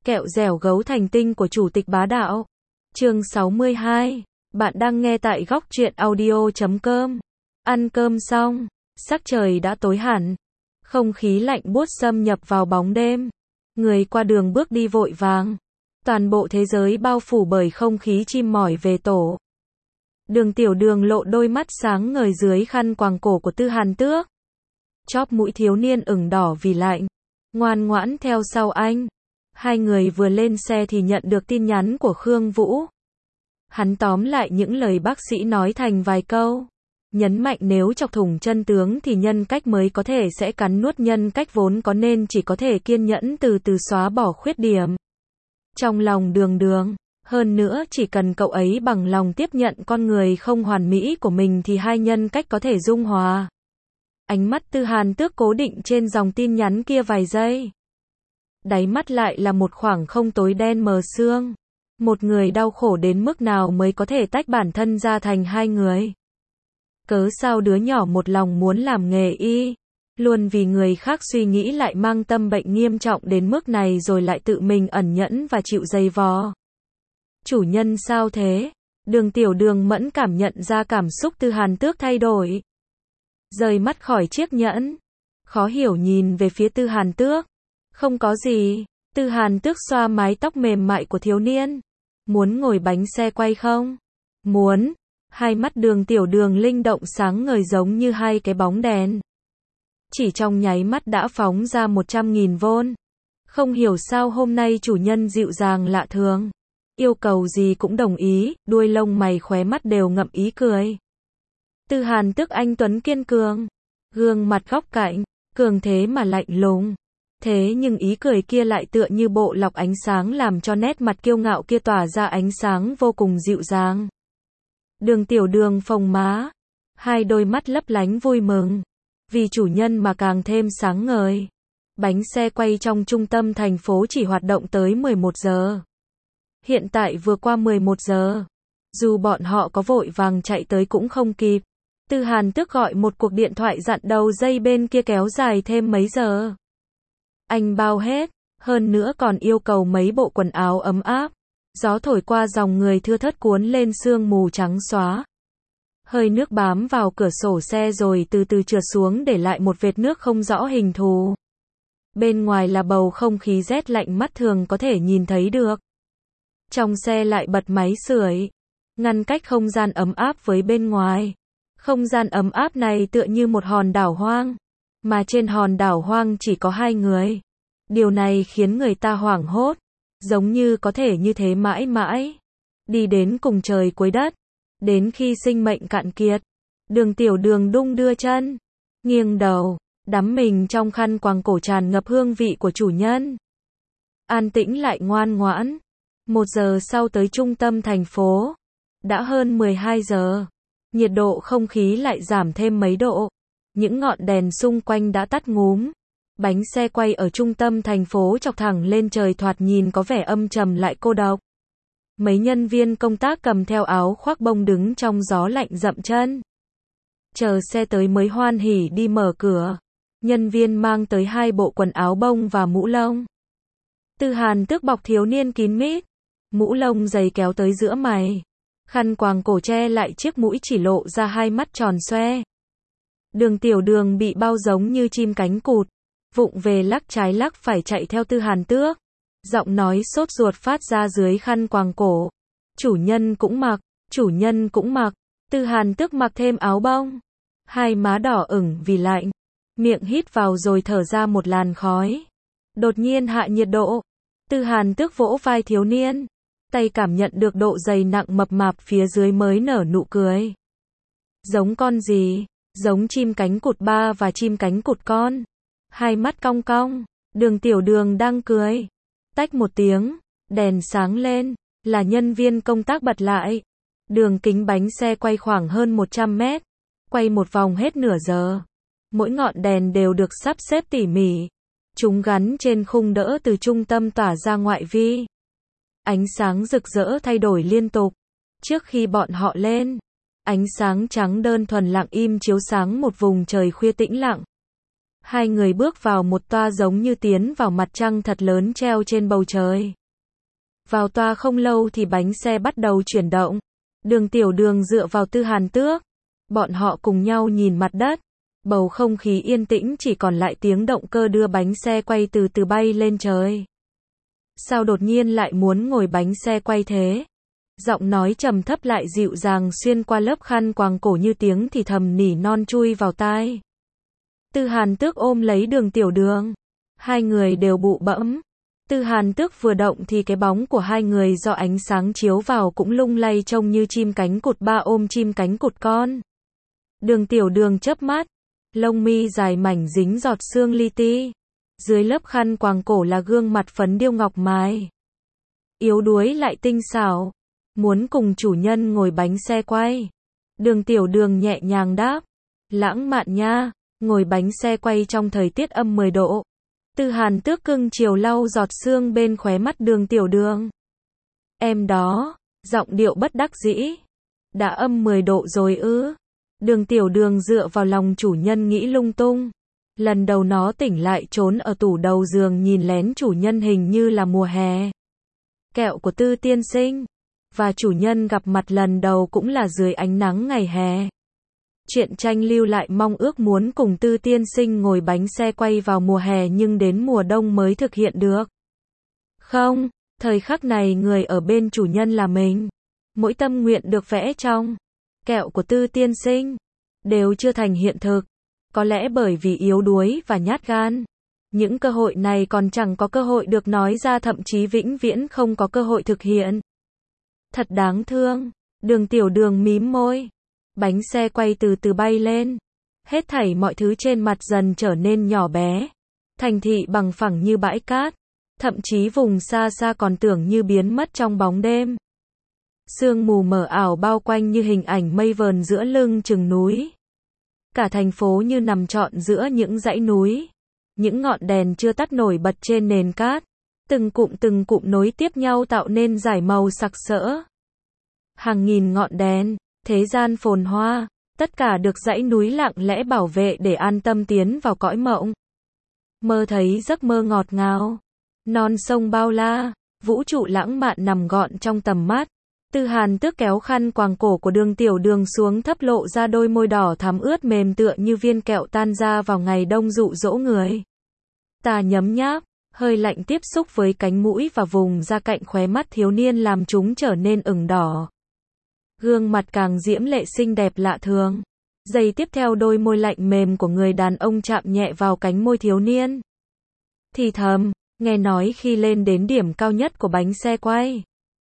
Kẹo dẻo gấu thành tinh của Chủ tịch Bá Đạo. Chương 62. Bạn đang nghe tại góc truyện audio.com. Ăn cơm xong, sắc trời đã tối hẳn. Không khí lạnh buốt xâm nhập vào bóng đêm. Người qua đường bước đi vội vàng. Toàn bộ thế giới bao phủ bởi không khí chim mỏi về tổ. Đường Tiểu Đường lộ đôi mắt sáng ngời dưới khăn quàng cổ của Tư Hàn Tước. Chóp mũi thiếu niên ửng đỏ vì lạnh. Ngoan ngoãn theo sau anh. Hai người vừa lên xe thì nhận được tin nhắn của Khương Vũ. Hắn tóm lại những lời bác sĩ nói thành vài câu. Nhấn mạnh nếu chọc thủng chân tướng thì nhân cách mới có thể sẽ cắn nuốt nhân cách vốn có, nên chỉ có thể kiên nhẫn từ từ xóa bỏ khuyết điểm. Trong lòng Đường Đường, hơn nữa chỉ cần cậu ấy bằng lòng tiếp nhận con người không hoàn mỹ của mình thì hai nhân cách có thể dung hòa. Ánh mắt Tư Hàn Tước cố định trên dòng tin nhắn kia vài giây. Đáy mắt lại là một khoảng không tối đen mờ sương. Một người đau khổ đến mức nào mới có thể tách bản thân ra thành hai người? Cớ sao đứa nhỏ một lòng muốn làm nghề y, luôn vì người khác suy nghĩ lại mang tâm bệnh nghiêm trọng đến mức này rồi lại tự mình ẩn nhẫn và chịu dày vò? Chủ nhân sao thế? Đường Tiểu Đường mẫn cảm nhận ra cảm xúc Tư Hàn Tước thay đổi. Rời mắt khỏi chiếc nhẫn, khó hiểu nhìn về phía Tư Hàn Tước. Không có gì. Tư Hàn Tước xoa mái tóc mềm mại của thiếu niên. Muốn ngồi bánh xe quay không? Muốn. Hai mắt Đường Tiểu Đường linh động sáng ngời giống như hai cái bóng đèn. Chỉ trong nháy mắt đã phóng ra 100.000 V. Không hiểu sao hôm nay chủ nhân dịu dàng lạ thường. Yêu cầu gì cũng đồng ý, đuôi lông mày khóe mắt đều ngậm ý cười. Tư Hàn Tước anh tuấn kiên cường. Gương mặt góc cạnh, cường thế mà lạnh lùng. Thế nhưng ý cười kia lại tựa như bộ lọc ánh sáng làm cho nét mặt kiêu ngạo kia tỏa ra ánh sáng vô cùng dịu dàng. Đường Tiểu Đường phồng má, hai đôi mắt lấp lánh vui mừng, vì chủ nhân mà càng thêm sáng ngời. Bánh xe quay trong trung tâm thành phố chỉ hoạt động tới 11 giờ. Hiện tại vừa qua 11 giờ. Dù bọn họ có vội vàng chạy tới cũng không kịp. Tư Hàn Tước gọi một cuộc điện thoại dặn đầu dây bên kia kéo dài thêm mấy giờ. Anh bao hết, hơn nữa còn yêu cầu mấy bộ quần áo ấm áp. Gió thổi qua dòng người thưa thớt cuốn lên sương mù trắng xóa. Hơi nước bám vào cửa sổ xe rồi từ từ trượt xuống để lại một vệt nước không rõ hình thù. Bên ngoài là bầu không khí rét lạnh mắt thường có thể nhìn thấy được. Trong xe lại bật máy sưởi, ngăn cách không gian ấm áp với bên ngoài. Không gian ấm áp này tựa như một hòn đảo hoang. Mà trên hòn đảo hoang chỉ có hai người. Điều này khiến người ta hoảng hốt. Giống như có thể như thế mãi mãi. Đi đến cùng trời cuối đất. Đến khi sinh mệnh cạn kiệt. Đường Tiểu Đường đung đưa chân. Nghiêng đầu. Đắm mình trong khăn quàng cổ tràn ngập hương vị của chủ nhân. An tĩnh lại ngoan ngoãn. 1 giờ sau tới trung tâm thành phố. Đã hơn 12 giờ. Nhiệt độ không khí lại giảm thêm mấy độ. Những ngọn đèn xung quanh đã tắt ngúm. Bánh xe quay ở trung tâm thành phố chọc thẳng lên trời thoạt nhìn có vẻ âm trầm lại cô độc. Mấy nhân viên công tác cầm theo áo khoác bông đứng trong gió lạnh dậm chân. Chờ xe tới mới hoan hỉ đi mở cửa. Nhân viên mang tới 2 bộ quần áo bông và mũ lông. Tư Hàn Tước bọc thiếu niên kín mít. Mũ lông dày kéo tới giữa mày. Khăn quàng cổ che lại chiếc mũi chỉ lộ ra hai mắt tròn xoe. Đường Tiểu Đường bị bao giống như chim cánh cụt. Vụng về lắc trái lắc phải chạy theo Tư Hàn Tước. Giọng nói sốt ruột phát ra dưới khăn quàng cổ. Chủ nhân cũng mặc, chủ nhân cũng mặc. Tư Hàn Tước mặc thêm áo bông. Hai má đỏ ửng vì lạnh. Miệng hít vào rồi thở ra một làn khói. Đột nhiên hạ nhiệt độ. Tư Hàn Tước vỗ vai thiếu niên. Tay cảm nhận được độ dày nặng mập mạp phía dưới mới nở nụ cười. Giống con gì? Giống chim cánh cụt ba và chim cánh cụt con. Hai mắt cong cong. Đường Tiểu Đường đang cười. Tách một tiếng. Đèn sáng lên. Là nhân viên công tác bật lại. Đường kính bánh xe quay khoảng hơn 100 mét. Quay một vòng hết nửa giờ. Mỗi ngọn đèn đều được sắp xếp tỉ mỉ. Chúng gắn trên khung đỡ từ trung tâm tỏa ra ngoại vi. Ánh sáng rực rỡ thay đổi liên tục. Trước khi bọn họ lên, ánh sáng trắng đơn thuần lặng im chiếu sáng một vùng trời khuya tĩnh lặng. Hai người bước vào một toa giống như tiến vào mặt trăng thật lớn treo trên bầu trời. Vào toa không lâu thì bánh xe bắt đầu chuyển động. Đường Tiểu Đường dựa vào Tư Hàn Tước. Bọn họ cùng nhau nhìn mặt đất. Bầu không khí yên tĩnh, chỉ còn lại tiếng động cơ đưa bánh xe quay từ từ bay lên trời. Sao đột nhiên lại muốn ngồi bánh xe quay thế? Giọng nói trầm thấp lại dịu dàng xuyên qua lớp khăn quàng cổ như tiếng thì thầm nỉ non chui vào tai. Tư Hàn Tước ôm lấy Đường Tiểu Đường. Hai người đều bụ bẫm. Tư Hàn Tước vừa động thì cái bóng của hai người do ánh sáng chiếu vào cũng lung lay trông như chim cánh cụt ba ôm chim cánh cụt con. Đường Tiểu Đường chớp mắt. Lông mi dài mảnh dính giọt sương li ti. Dưới lớp khăn quàng cổ là gương mặt phấn điêu ngọc mài. Yếu đuối lại tinh xảo. Muốn cùng chủ nhân ngồi bánh xe quay. Đường Tiểu Đường nhẹ nhàng đáp. Lãng mạn nha, ngồi bánh xe quay trong thời tiết âm 10 độ. Tư Hàn Tước cưng chiều lau giọt sương bên khóe mắt Đường Tiểu Đường. Em đó, giọng điệu bất đắc dĩ. Đã âm 10 độ rồi ư? Đường Tiểu Đường dựa vào lòng chủ nhân nghĩ lung tung. Lần đầu nó tỉnh lại trốn ở tủ đầu giường nhìn lén chủ nhân hình như là mùa hè. Kẹo của Tư tiên sinh. Và chủ nhân gặp mặt lần đầu cũng là dưới ánh nắng ngày hè. Truyện tranh lưu lại mong ước muốn cùng Tư tiên sinh ngồi bánh xe quay vào mùa hè nhưng đến mùa đông mới thực hiện được. Không, thời khắc này người ở bên chủ nhân là mình. Mỗi tâm nguyện được vẽ trong kẹo của Tư tiên sinh đều chưa thành hiện thực. Có lẽ bởi vì yếu đuối và nhát gan. Những cơ hội này còn chẳng có cơ hội được nói ra, thậm chí vĩnh viễn không có cơ hội thực hiện. Thật đáng thương. Đường Tiểu Đường mím môi. Bánh xe quay từ từ bay lên. Hết thảy mọi thứ trên mặt dần trở nên nhỏ bé. Thành thị bằng phẳng như bãi cát. Thậm chí vùng xa xa còn tưởng như biến mất trong bóng đêm. Sương mù mờ ảo bao quanh như hình ảnh mây vờn giữa lưng chừng núi. Cả thành phố như nằm trọn giữa những dãy núi. Những ngọn đèn chưa tắt nổi bật trên nền cát. Từng cụm nối tiếp nhau tạo nên dải màu sặc sỡ. Hàng nghìn ngọn đèn, thế gian phồn hoa, tất cả được dãy núi lặng lẽ bảo vệ để an tâm tiến vào cõi mộng. Mơ thấy giấc mơ ngọt ngào, non sông bao la, vũ trụ lãng mạn nằm gọn trong tầm mắt. Tư Hàn Tước kéo khăn quàng cổ của Đường Tiểu Đường xuống thấp lộ ra đôi môi đỏ thắm ướt mềm tựa như viên kẹo tan ra vào ngày đông dụ dỗ người. Ta nhấm nháp. Hơi lạnh tiếp xúc với cánh mũi và vùng da cạnh khóe mắt thiếu niên làm chúng trở nên ửng đỏ. Gương mặt càng diễm lệ xinh đẹp lạ thường. Giây tiếp theo đôi môi lạnh mềm của người đàn ông chạm nhẹ vào cánh môi thiếu niên. Thì thầm, nghe nói khi lên đến điểm cao nhất của bánh xe quay.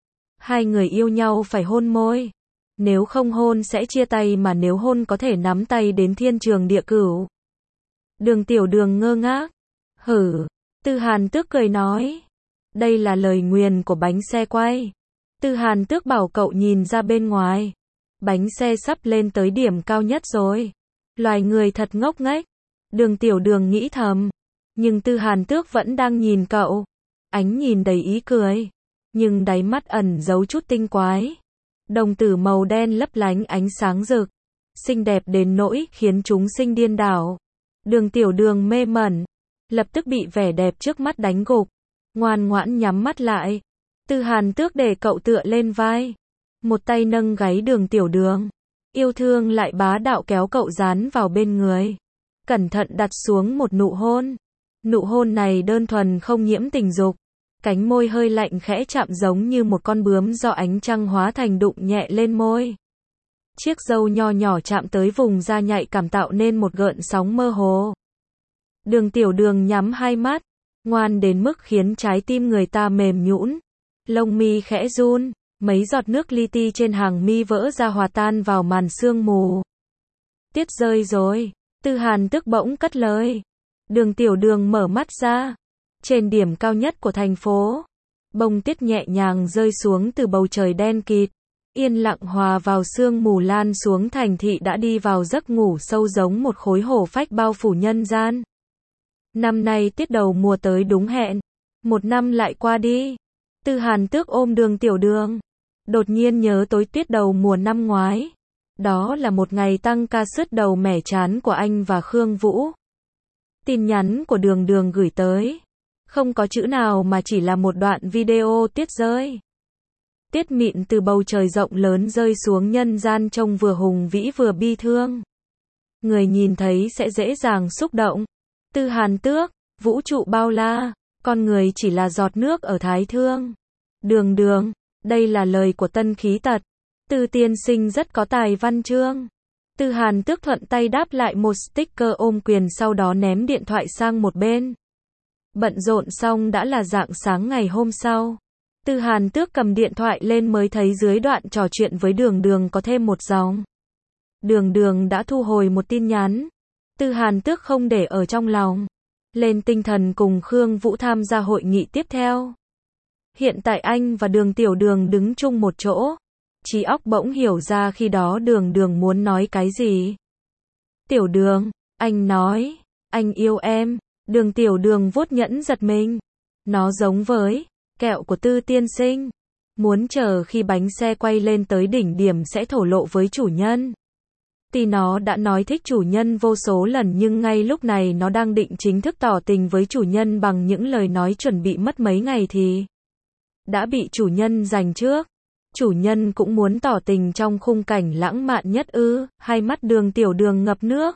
Hai người yêu nhau phải hôn môi. Nếu không hôn sẽ chia tay mà nếu hôn có thể nắm tay đến thiên trường địa cửu. Đường Tiểu Đường ngơ ngác. Hử. Tư Hàn Tước cười nói. Đây là lời nguyền của bánh xe quay. Tư Hàn Tước bảo cậu nhìn ra bên ngoài. Bánh xe sắp lên tới điểm cao nhất rồi. Loài người thật ngốc nghếch. Đường Tiểu Đường nghĩ thầm. Nhưng Tư Hàn Tước vẫn đang nhìn cậu. Ánh nhìn đầy ý cười. Nhưng đáy mắt ẩn giấu chút tinh quái. Đồng tử màu đen lấp lánh ánh sáng rực. Xinh đẹp đến nỗi khiến chúng sinh điên đảo. Đường Tiểu Đường mê mẩn. Lập tức bị vẻ đẹp trước mắt đánh gục. Ngoan ngoãn nhắm mắt lại. Tư Hàn Tước để cậu tựa lên vai. Một tay nâng gáy Đường Tiểu Đường. Yêu thương lại bá đạo kéo cậu dán vào bên người. Cẩn thận đặt xuống một nụ hôn. Nụ hôn này đơn thuần không nhiễm tình dục. Cánh môi hơi lạnh khẽ chạm giống như một con bướm do ánh trăng hóa thành đụng nhẹ lên môi. Chiếc râu nho nhỏ chạm tới vùng da nhạy cảm tạo nên một gợn sóng mơ hồ. Đường Tiểu Đường nhắm hai mắt, ngoan đến mức khiến trái tim người ta mềm nhũn. Lông mi khẽ run, mấy giọt nước li ti trên hàng mi vỡ ra hòa tan vào màn sương mù. Tiết rơi rồi, Tư Hàn Tước bỗng cất lời. Đường Tiểu Đường mở mắt ra. Trên điểm cao nhất của thành phố, bông tuyết nhẹ nhàng rơi xuống từ bầu trời đen kịt. Yên lặng hòa vào sương mù lan xuống, thành thị đã đi vào giấc ngủ sâu giống một khối hổ phách bao phủ nhân gian. Năm nay tiết đầu mùa tới đúng hẹn. Một năm lại qua đi. Tư Hàn Tước ôm Đường Tiểu Đường. Đột nhiên nhớ tối tiết đầu mùa năm ngoái. Đó là một ngày tăng ca sứt đầu mẻ trán của anh và Khương Vũ. Tin nhắn của Đường Đường gửi tới. Không có chữ nào mà chỉ là một đoạn video tiết rơi. Tiết mịn từ bầu trời rộng lớn rơi xuống nhân gian trông vừa hùng vĩ vừa bi thương. Người nhìn thấy sẽ dễ dàng xúc động. Tư Hàn Tước, vũ trụ bao la, con người chỉ là giọt nước ở thái thương. Đường Đường, đây là lời của Tân Khí Tật. Tư tiên sinh rất có tài văn chương. Tư Hàn Tước thuận tay đáp lại một sticker ôm quyền, sau đó ném điện thoại sang một bên. Bận rộn xong đã là rạng sáng ngày hôm sau. Tư Hàn Tước cầm điện thoại lên mới thấy dưới đoạn trò chuyện với Đường Đường có thêm một dòng. Đường Đường đã thu hồi một tin nhắn. Tư Hàn Tước không để ở trong lòng. Lên tinh thần cùng Khương Vũ tham gia hội nghị tiếp theo. Hiện tại anh và Đường Tiểu Đường đứng chung một chỗ. Trí óc bỗng hiểu ra khi đó Đường Đường muốn nói cái gì. Tiểu Đường, anh nói, anh yêu em. Đường Tiểu Đường vuốt nhẫn giật mình. Nó giống với kẹo của Tư tiên sinh. Muốn chờ khi bánh xe quay lên tới đỉnh điểm sẽ thổ lộ với chủ nhân. Tuy nó đã nói thích chủ nhân vô số lần nhưng ngay lúc này nó đang định chính thức tỏ tình với chủ nhân bằng những lời nói chuẩn bị mất mấy ngày thì đã bị chủ nhân giành trước. Chủ nhân cũng muốn tỏ tình trong khung cảnh lãng mạn nhất ư? Hai mắt Đường Tiểu Đường ngập nước.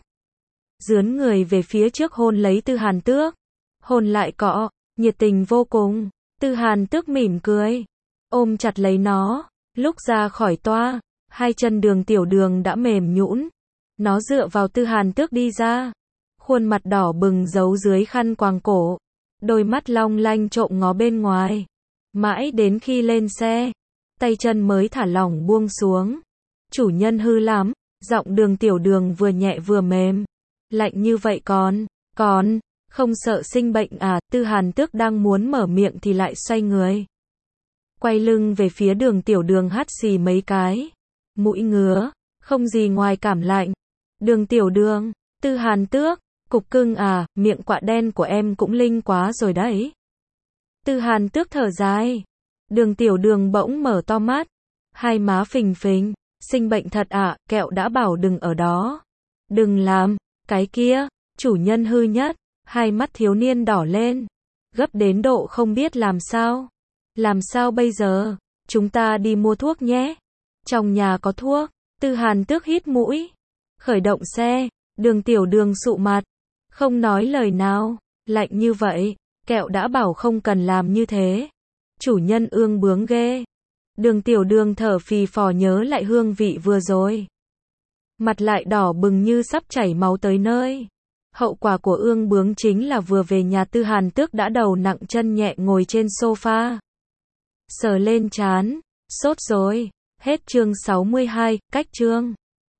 Dướn người về phía trước hôn lấy Tư Hàn Tước. Hôn lại cọ, nhiệt tình vô cùng. Tư Hàn Tước mỉm cười, ôm chặt lấy nó. Lúc ra khỏi toa, hai chân Đường Tiểu Đường đã mềm nhũn. Nó dựa vào Tư Hàn Tước đi ra. Khuôn mặt đỏ bừng giấu dưới khăn quàng cổ. Đôi mắt long lanh trộm ngó bên ngoài. Mãi đến khi lên xe, tay chân mới thả lỏng buông xuống. Chủ nhân hư lắm. Giọng Đường Tiểu Đường vừa nhẹ vừa mềm. Lạnh như vậy còn không sợ sinh bệnh à? Tư Hàn Tước đang muốn mở miệng thì lại xoay người. Quay lưng về phía Đường Tiểu Đường hắt xì mấy cái. Mũi ngứa, không gì ngoài cảm lạnh. Đường Tiểu Đường, Tư Hàn Tước, cục cưng à, miệng quạ đen của em cũng linh quá rồi đấy. Tư Hàn Tước thở dài. Đường Tiểu Đường bỗng mở to mắt. Hai má phình phình, sinh bệnh thật ạ, kẹo đã bảo đừng ở đó. Đừng làm cái kia, chủ nhân hư nhất. Hai mắt thiếu niên đỏ lên, gấp đến độ không biết làm sao. Làm sao bây giờ? Chúng ta đi mua thuốc nhé. Trong nhà có thuốc. Tư Hàn Tước hít mũi. Khởi động xe. Đường Tiểu Đường sụ mặt. Không nói lời nào. Lạnh như vậy. Kẹo đã bảo không cần làm như thế. Chủ nhân ương bướng ghê. Đường Tiểu Đường thở phì phò nhớ lại hương vị vừa rồi. Mặt lại đỏ bừng như sắp chảy máu tới nơi. Hậu quả của ương bướng chính là vừa về nhà Tư Hàn Tước đã đầu nặng chân nhẹ ngồi trên sofa. Sờ lên trán. Sốt rồi. Hết chương 62, cách chương.